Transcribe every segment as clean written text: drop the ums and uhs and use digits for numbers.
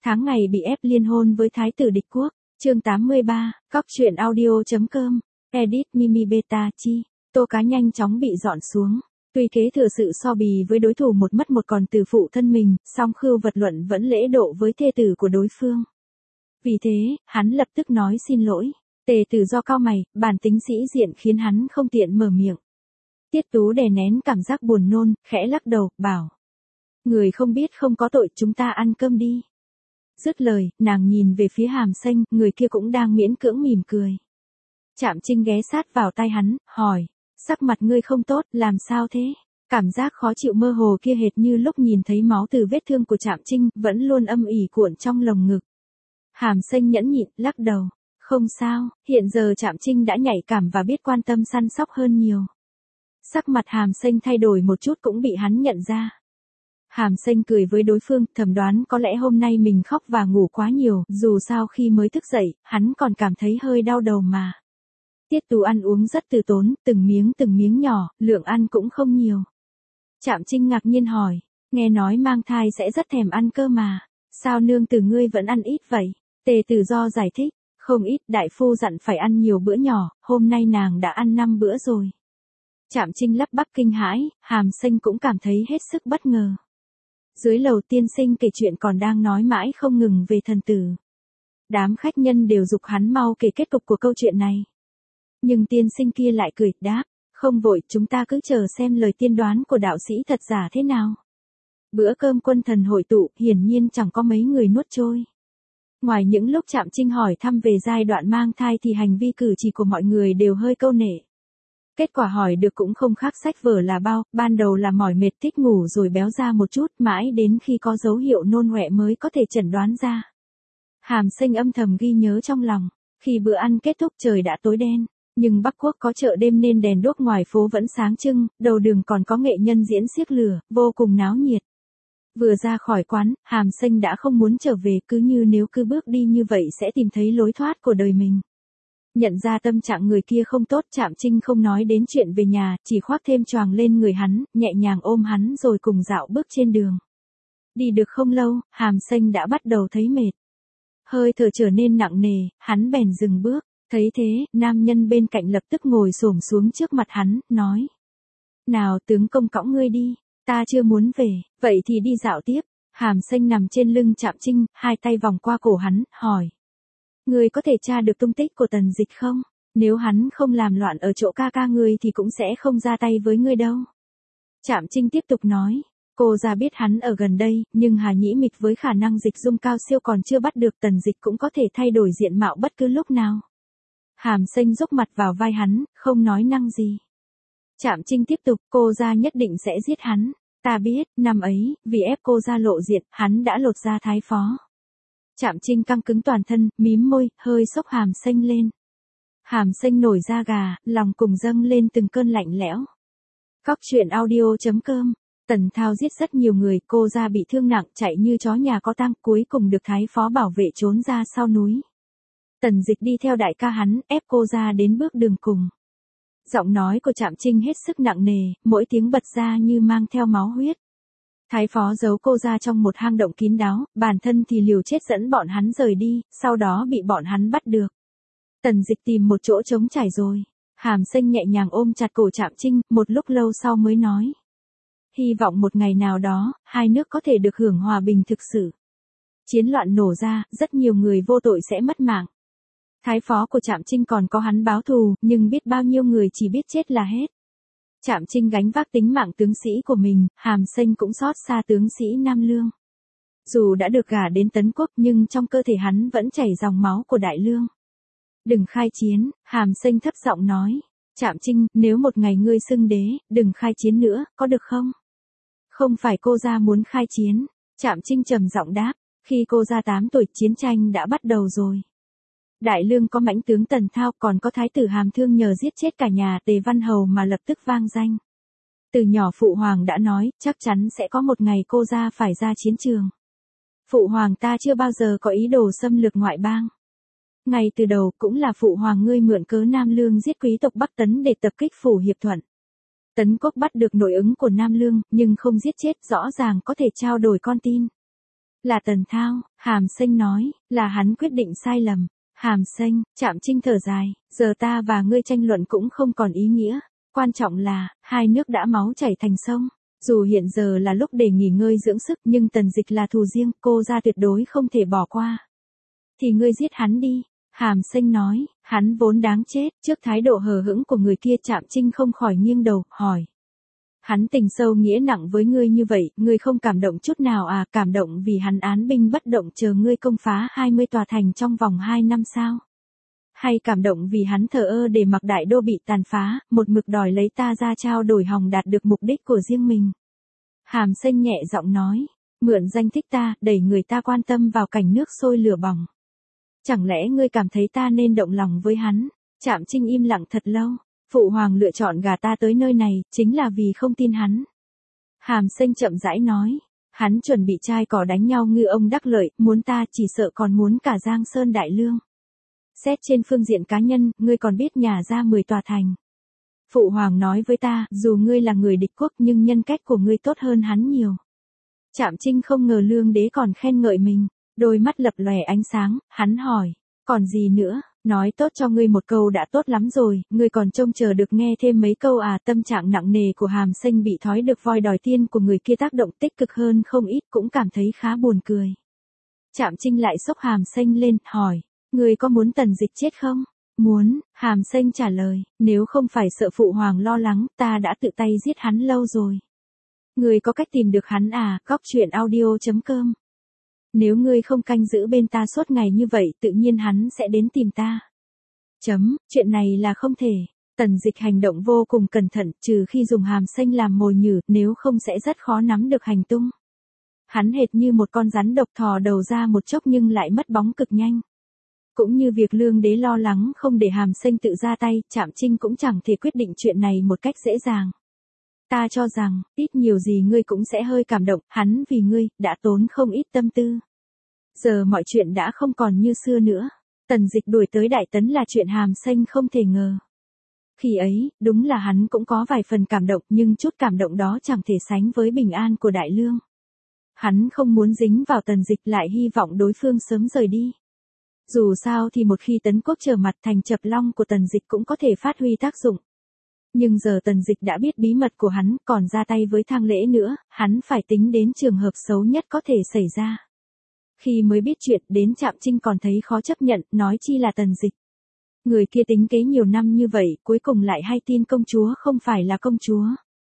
Tháng ngày bị ép liên hôn với thái tử địch quốc. Chương 83, Cóc truyện audio.com. Edit Mimi Beta Chi. Tô Cá nhanh chóng bị dọn xuống. Tuy kế thừa sự so bì với đối thủ một mất một còn từ phụ thân mình, song Khưu Vật Luận vẫn lễ độ với thê tử của đối phương. Vì thế, hắn lập tức nói xin lỗi. Tề Tử Do cau mày, bản tính sĩ diện khiến hắn không tiện mở miệng. Tiết Tú đè nén cảm giác buồn nôn, khẽ lắc đầu, bảo. Người không biết không có tội, chúng ta ăn cơm đi. Dứt lời, nàng nhìn về phía Hàm Xanh, người kia cũng đang miễn cưỡng mỉm cười. Trạm Trinh ghé sát vào tai hắn, hỏi. Sắc mặt ngươi không tốt, làm sao thế? Cảm giác khó chịu mơ hồ kia hệt như lúc nhìn thấy máu từ vết thương của Trạm Trinh, vẫn luôn âm ỉ cuộn trong lồng ngực. Hàm Xanh nhẫn nhịn, lắc đầu. Không sao, hiện giờ Trạm Trinh đã nhạy cảm và biết quan tâm săn sóc hơn nhiều. Sắc mặt Hàm Xanh thay đổi một chút cũng bị hắn nhận ra. Hàm Xanh cười với đối phương, thầm đoán có lẽ hôm nay mình khóc và ngủ quá nhiều, dù sao khi mới thức dậy, hắn còn cảm thấy hơi đau đầu mà. Tiết Tú ăn uống rất từ tốn, từng miếng nhỏ, lượng ăn cũng không nhiều. Trạm Trinh ngạc nhiên hỏi, nghe nói mang thai sẽ rất thèm ăn cơ mà, sao nương tử ngươi vẫn ăn ít vậy? Tề Tử Do giải thích, không ít, đại phu dặn phải ăn nhiều bữa nhỏ, hôm nay nàng đã ăn 5 bữa rồi. Trạm Trinh lắp bắp kinh hãi, Hàm Xanh cũng cảm thấy hết sức bất ngờ. Dưới lầu tiên sinh kể chuyện còn đang nói mãi không ngừng về thần tử. Đám khách nhân đều giục hắn mau kể kết cục của câu chuyện này. Nhưng tiên sinh kia lại cười, đáp, không vội, chúng ta cứ chờ xem lời tiên đoán của đạo sĩ thật giả thế nào. Bữa cơm quân thần hội tụ, hiển nhiên chẳng có mấy người nuốt trôi. Ngoài những lúc Trạm Trinh hỏi thăm về giai đoạn mang thai thì hành vi cử chỉ của mọi người đều hơi câu nệ. Kết quả hỏi được cũng không khác sách vở là bao, ban đầu là mỏi mệt thích ngủ rồi béo ra một chút, mãi đến khi có dấu hiệu nôn ọe mới có thể chẩn đoán ra. Hàm Xanh âm thầm ghi nhớ trong lòng, khi bữa ăn kết thúc trời đã tối đen, nhưng Bắc Quốc có chợ đêm nên đèn đuốc ngoài phố vẫn sáng trưng, đầu đường còn có nghệ nhân diễn xiếc lửa, vô cùng náo nhiệt. Vừa ra khỏi quán, Hàm Xanh đã không muốn trở về, cứ như nếu cứ bước đi như vậy sẽ tìm thấy lối thoát của đời mình. Nhận ra tâm trạng người kia không tốt, Trạm Trinh không nói đến chuyện về nhà, chỉ khoác thêm choàng lên người hắn, nhẹ nhàng ôm hắn rồi cùng dạo bước trên đường. Đi được không lâu, Hàm Xanh đã bắt đầu thấy mệt. Hơi thở trở nên nặng nề, hắn bèn dừng bước. Thấy thế, nam nhân bên cạnh lập tức ngồi xổm xuống trước mặt hắn, nói. Nào tướng công cõng ngươi đi, ta chưa muốn về, vậy thì đi dạo tiếp. Hàm Xanh nằm trên lưng Trạm Trinh, hai tay vòng qua cổ hắn, hỏi. Ngươi có thể tra được tung tích của Tần Dịch không? Nếu hắn không làm loạn ở chỗ ca ca ngươi thì cũng sẽ không ra tay với ngươi đâu. Trạm Trinh tiếp tục nói. Cô ra biết hắn ở gần đây, nhưng Hà Nhĩ Mịch với khả năng dịch dung cao siêu còn chưa bắt được, Tần Dịch cũng có thể thay đổi diện mạo bất cứ lúc nào. Hàm Xanh dốc mặt vào vai hắn, không nói năng gì. Trạm Trinh tiếp tục, cô ra nhất định sẽ giết hắn. Ta biết, năm ấy, vì ép cô ra lộ diện, hắn đã lột da thái phó. Trạm Trinh căng cứng toàn thân, mím môi, hơi xốc Hàm Xanh lên. Hàm Xanh nổi da gà, lòng cùng dâng lên từng cơn lạnh lẽo. Cóc truyện audio.com. Tần Thao giết rất nhiều người, cô ra bị thương nặng, chạy như chó nhà có tang, cuối cùng được thái phó bảo vệ trốn ra sau núi. Tần Dịch đi theo đại ca hắn, ép cô ra đến bước đường cùng. Giọng nói của Trạm Trinh hết sức nặng nề, mỗi tiếng bật ra như mang theo máu huyết. Thái phó giấu cô ra trong một hang động kín đáo, bản thân thì liều chết dẫn bọn hắn rời đi, sau đó bị bọn hắn bắt được. Tần Dịch tìm một chỗ trống trải rồi. Hàm Xanh nhẹ nhàng ôm chặt cổ Trạm Trinh, một lúc lâu sau mới nói. Hy vọng một ngày nào đó, hai nước có thể được hưởng hòa bình thực sự. Chiến loạn nổ ra, rất nhiều người vô tội sẽ mất mạng. Thái phó của Trạm Trinh còn có hắn báo thù, nhưng biết bao nhiêu người chỉ biết chết là hết. Trạm Trinh gánh vác tính mạng tướng sĩ của mình, Hàm Xanh cũng xót xa tướng sĩ Nam Lương. Dù đã được gả đến Tấn Quốc nhưng trong cơ thể hắn vẫn chảy dòng máu của Đại Lương. Đừng khai chiến, Hàm Xanh thấp giọng nói. Trạm Trinh, nếu một ngày ngươi xưng đế, đừng khai chiến nữa, có được không? Không phải cô ra muốn khai chiến. Trạm Trinh trầm giọng đáp, khi cô ra 8 tuổi chiến tranh đã bắt đầu rồi. Đại Lương có mãnh tướng Tần Thao, còn có thái tử Hàm Thương nhờ giết chết cả nhà Tề Văn Hầu mà lập tức vang danh. Từ nhỏ Phụ Hoàng đã nói, chắc chắn sẽ có một ngày cô ra phải ra chiến trường. Phụ Hoàng ta chưa bao giờ có ý đồ xâm lược ngoại bang. Ngay từ đầu cũng là Phụ Hoàng ngươi mượn cớ Nam Lương giết quý tộc Bắc Tấn để tập kích Phủ Hiệp Thuận. Tấn Quốc bắt được nội ứng của Nam Lương, nhưng không giết chết, rõ ràng có thể trao đổi con tin. Là Tần Thao, Hàm Xanh nói, là hắn quyết định sai lầm. Hàm Xanh, Trạm Trinh thở dài, giờ ta và ngươi tranh luận cũng không còn ý nghĩa. Quan trọng là, hai nước đã máu chảy thành sông. Dù hiện giờ là lúc để nghỉ ngơi dưỡng sức nhưng Tần Dịch là thù riêng, cô ra tuyệt đối không thể bỏ qua. Thì ngươi giết hắn đi. Hàm Xanh nói, hắn vốn đáng chết. Trước thái độ hờ hững của người kia Trạm Trinh không khỏi nghiêng đầu, hỏi. Hắn tình sâu nghĩa nặng với ngươi như vậy, ngươi không cảm động chút nào à? Cảm động vì hắn án binh bất động chờ ngươi công phá 20 tòa thành trong vòng 2 năm sao? Hay cảm động vì hắn thờ ơ để mặc đại đô bị tàn phá, một mực đòi lấy ta ra trao đổi hòng đạt được mục đích của riêng mình? Hàm Xanh nhẹ giọng nói, mượn danh thích ta, đẩy người ta quan tâm vào cảnh nước sôi lửa bỏng. Chẳng lẽ ngươi cảm thấy ta nên động lòng với hắn? Trạm Trinh im lặng thật lâu. Phụ hoàng lựa chọn gả ta tới nơi này, chính là vì không tin hắn. Hàm Xanh chậm rãi nói, hắn chuẩn bị trai cỏ đánh nhau ngư ông đắc lợi, muốn ta chỉ sợ còn muốn cả Giang Sơn Đại Lương. Xét trên phương diện cá nhân, ngươi còn biết nhà ra 10 tòa thành. Phụ hoàng nói với ta, dù ngươi là người địch quốc nhưng nhân cách của ngươi tốt hơn hắn nhiều. Trạm Trinh không ngờ Lương Đế còn khen ngợi mình, đôi mắt lập lòe ánh sáng, hắn hỏi, còn gì nữa? Nói tốt cho ngươi một câu đã tốt lắm rồi, ngươi còn trông chờ được nghe thêm mấy câu à? Tâm trạng nặng nề của Hàm Xanh bị thói được voi đòi tiên của người kia tác động tích cực hơn không ít, cũng cảm thấy khá buồn cười. Trạm Trinh lại xốc Hàm Xanh lên, hỏi, ngươi có muốn Tần Dịch chết không? Muốn. Hàm Xanh trả lời, nếu không phải sợ phụ hoàng lo lắng, ta đã tự tay giết hắn lâu rồi. Ngươi có cách tìm được hắn à? Coctruyện.audio.com. Nếu ngươi không canh giữ bên ta suốt ngày như vậy, tự nhiên hắn sẽ đến tìm ta. Chuyện này là không thể. Tần Dịch hành động vô cùng cẩn thận, trừ khi dùng Hàm Xanh làm mồi nhử, nếu không sẽ rất khó nắm được hành tung. Hắn hệt như một con rắn độc thò đầu ra một chốc nhưng lại mất bóng cực nhanh. Cũng như việc Lương Đế lo lắng không để Hàm Xanh tự ra tay, Trạm Trinh cũng chẳng thể quyết định chuyện này một cách dễ dàng. Ta cho rằng, ít nhiều gì ngươi cũng sẽ hơi cảm động, hắn vì ngươi, đã tốn không ít tâm tư. Giờ mọi chuyện đã không còn như xưa nữa. Tần Dịch đuổi tới Đại Tấn là chuyện Hàm Xanh không thể ngờ. Khi ấy, đúng là hắn cũng có vài phần cảm động nhưng chút cảm động đó chẳng thể sánh với bình an của Đại Lương. Hắn không muốn dính vào Tần Dịch lại hy vọng đối phương sớm rời đi. Dù sao thì một khi Tấn Quốc trở mặt thành Chập Long của Tần Dịch cũng có thể phát huy tác dụng. Nhưng giờ Tần Dịch đã biết bí mật của hắn, còn ra tay với Thang Lễ nữa, hắn phải tính đến trường hợp xấu nhất có thể xảy ra. Khi mới biết chuyện, đến Trạm Trinh còn thấy khó chấp nhận, nói chi là Tần Dịch. Người kia tính kế nhiều năm như vậy, cuối cùng lại hay tin công chúa không phải là công chúa.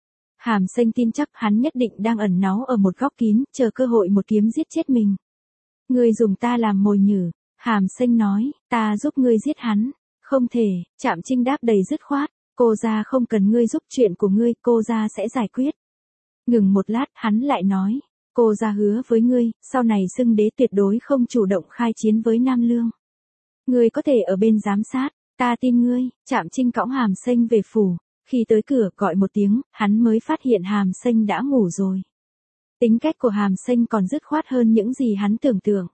Hàm Xanh tin chắc hắn nhất định đang ẩn náu ở một góc kín, chờ cơ hội một kiếm giết chết mình. Ngươi dùng ta làm mồi nhử. Hàm Xanh nói, ta giúp ngươi giết hắn. Không thể. Trạm Trinh đáp đầy dứt khoát. Cô ra không cần ngươi giúp, chuyện của ngươi, cô ra sẽ giải quyết. Ngừng một lát, hắn lại nói, cô ra hứa với ngươi, sau này xưng đế tuyệt đối không chủ động khai chiến với Nam Lương. Ngươi có thể ở bên giám sát, ta tin ngươi. Trạm Trinh cõng Hàm Xanh về phủ, khi tới cửa gọi một tiếng, hắn mới phát hiện Hàm Xanh đã ngủ rồi. Tính cách của Hàm Xanh còn dứt khoát hơn những gì hắn tưởng tượng.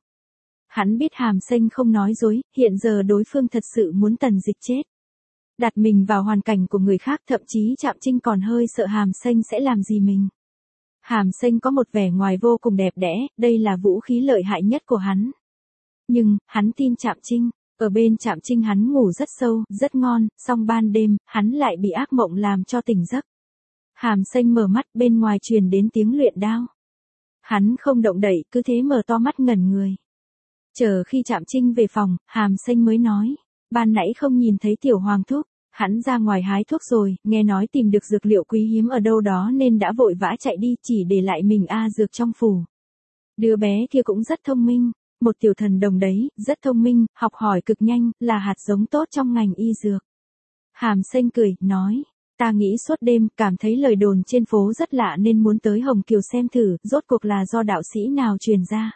Hắn biết Hàm Xanh không nói dối, hiện giờ đối phương thật sự muốn Tần Dịch chết. Đặt mình vào hoàn cảnh của người khác, thậm chí Trạm Trinh còn hơi sợ Hàm Xanh sẽ làm gì mình. Hàm Xanh có một vẻ ngoài vô cùng đẹp đẽ, đây là vũ khí lợi hại nhất của hắn. Nhưng, hắn tin Trạm Trinh, ở bên Trạm Trinh hắn ngủ rất sâu, rất ngon, song ban đêm, hắn lại bị ác mộng làm cho tỉnh giấc. Hàm Xanh mở mắt, bên ngoài truyền đến tiếng luyện đao. Hắn không động đậy, cứ thế mở to mắt ngẩn người. Chờ khi Trạm Trinh về phòng, Hàm Xanh mới nói, ban nãy không nhìn thấy Tiểu Hoàng thúc, hắn ra ngoài hái thuốc rồi, nghe nói tìm được dược liệu quý hiếm ở đâu đó nên đã vội vã chạy đi, chỉ để lại mình dược trong phủ. Đứa bé kia cũng rất thông minh, một tiểu thần đồng đấy, rất thông minh, học hỏi cực nhanh, là hạt giống tốt trong ngành y dược. Hàm Xanh cười, nói, ta nghĩ suốt đêm, cảm thấy lời đồn trên phố rất lạ nên muốn tới Hồng Kiều xem thử, rốt cuộc là do đạo sĩ nào truyền ra.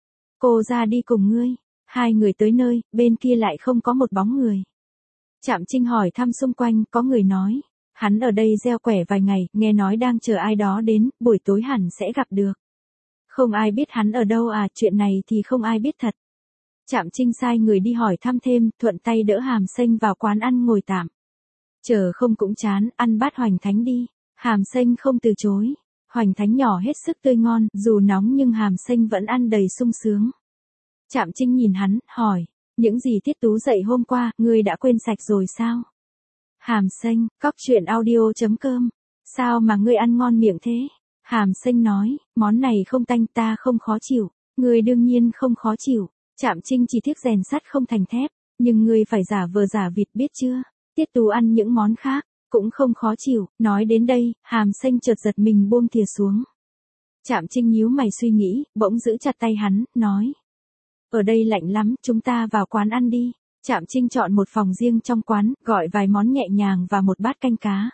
Cô ra đi cùng ngươi. Hai người tới nơi, bên kia lại không có một bóng người. Trạm Trinh hỏi thăm xung quanh, có người nói, hắn ở đây gieo quẻ vài ngày, nghe nói đang chờ ai đó đến, buổi tối hẳn sẽ gặp được. Không ai biết hắn ở đâu à, chuyện này thì không ai biết thật. Trạm Trinh sai người đi hỏi thăm thêm, thuận tay đỡ Hàm Xanh vào quán ăn ngồi tạm. Chờ không cũng chán, ăn bát hoành thánh đi. Hàm Xanh không từ chối. Hoành thánh nhỏ hết sức tươi ngon, dù nóng nhưng Hàm Xanh vẫn ăn đầy sung sướng. Trạm Trinh nhìn hắn, hỏi, những gì Tiết Tú dạy hôm qua, ngươi đã quên sạch rồi sao? Hàm Xanh, cóc truyện audio.com, sao mà ngươi ăn ngon miệng thế? Hàm Xanh nói, món này không tanh ta không khó chịu, ngươi đương nhiên không khó chịu. Trạm Trinh chỉ tiếc rèn sắt không thành thép, nhưng ngươi phải giả vờ giả vịt biết chưa? Tiết Tú ăn những món khác, cũng không khó chịu. Nói đến đây, Hàm Xanh chợt giật mình buông thìa xuống. Trạm Trinh nhíu mày suy nghĩ, bỗng giữ chặt tay hắn, nói. Ở đây lạnh lắm, chúng ta vào quán ăn đi. Trạm Trinh chọn một phòng riêng trong quán, gọi vài món nhẹ nhàng và một bát canh cá.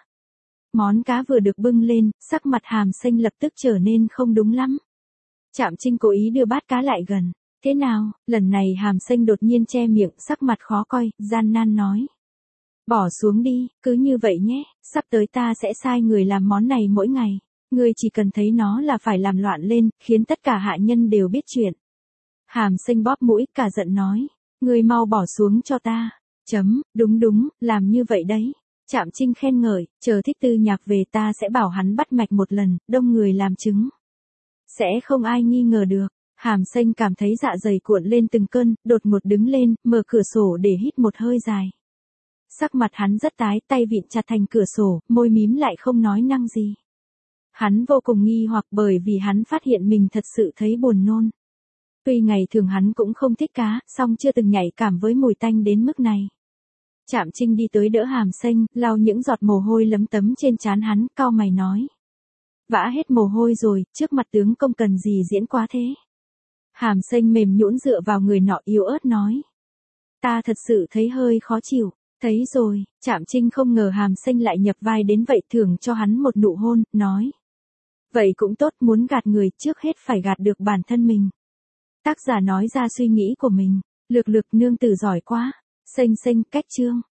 Món cá vừa được bưng lên, sắc mặt Hàm Xanh lập tức trở nên không đúng lắm. Trạm Trinh cố ý đưa bát cá lại gần. Thế nào, lần này Hàm Xanh đột nhiên che miệng, sắc mặt khó coi, gian nan nói. Bỏ xuống đi, cứ như vậy nhé, sắp tới ta sẽ sai người làm món này mỗi ngày. Ngươi chỉ cần thấy nó là phải làm loạn lên, khiến tất cả hạ nhân đều biết chuyện. Hàm Xanh bóp mũi, cả giận nói. Ngươi mau bỏ xuống cho ta. Đúng, làm như vậy đấy. Trạm Trinh khen ngợi, chờ Thích Tư Nhạc về ta sẽ bảo hắn bắt mạch một lần, đông người làm chứng. Sẽ không ai nghi ngờ được. Hàm Xanh cảm thấy dạ dày cuộn lên từng cơn, đột ngột đứng lên, mở cửa sổ để hít một hơi dài. Sắc mặt hắn rất tái, tay vịn chặt thành cửa sổ, môi mím lại không nói năng gì. Hắn vô cùng nghi hoặc bởi vì hắn phát hiện mình thật sự thấy buồn nôn. Tuy ngày thường hắn cũng không thích cá, song chưa từng nhạy cảm với mùi tanh đến mức này. Trạm Trinh đi tới đỡ Hàm Xanh, lau những giọt mồ hôi lấm tấm trên trán hắn, cau mày nói. Vã hết mồ hôi rồi, trước mặt tướng công cần gì diễn quá thế. Hàm Xanh mềm nhũn dựa vào người nọ yếu ớt nói. Ta thật sự thấy hơi khó chịu. Thấy rồi, Trạm Trinh không ngờ Hàm Xanh lại nhập vai đến vậy, thưởng cho hắn một nụ hôn, nói. Vậy cũng tốt, muốn gạt người trước hết phải gạt được bản thân mình. Tác giả nói ra suy nghĩ của mình, lược nương tử giỏi quá. Xanh cách chương.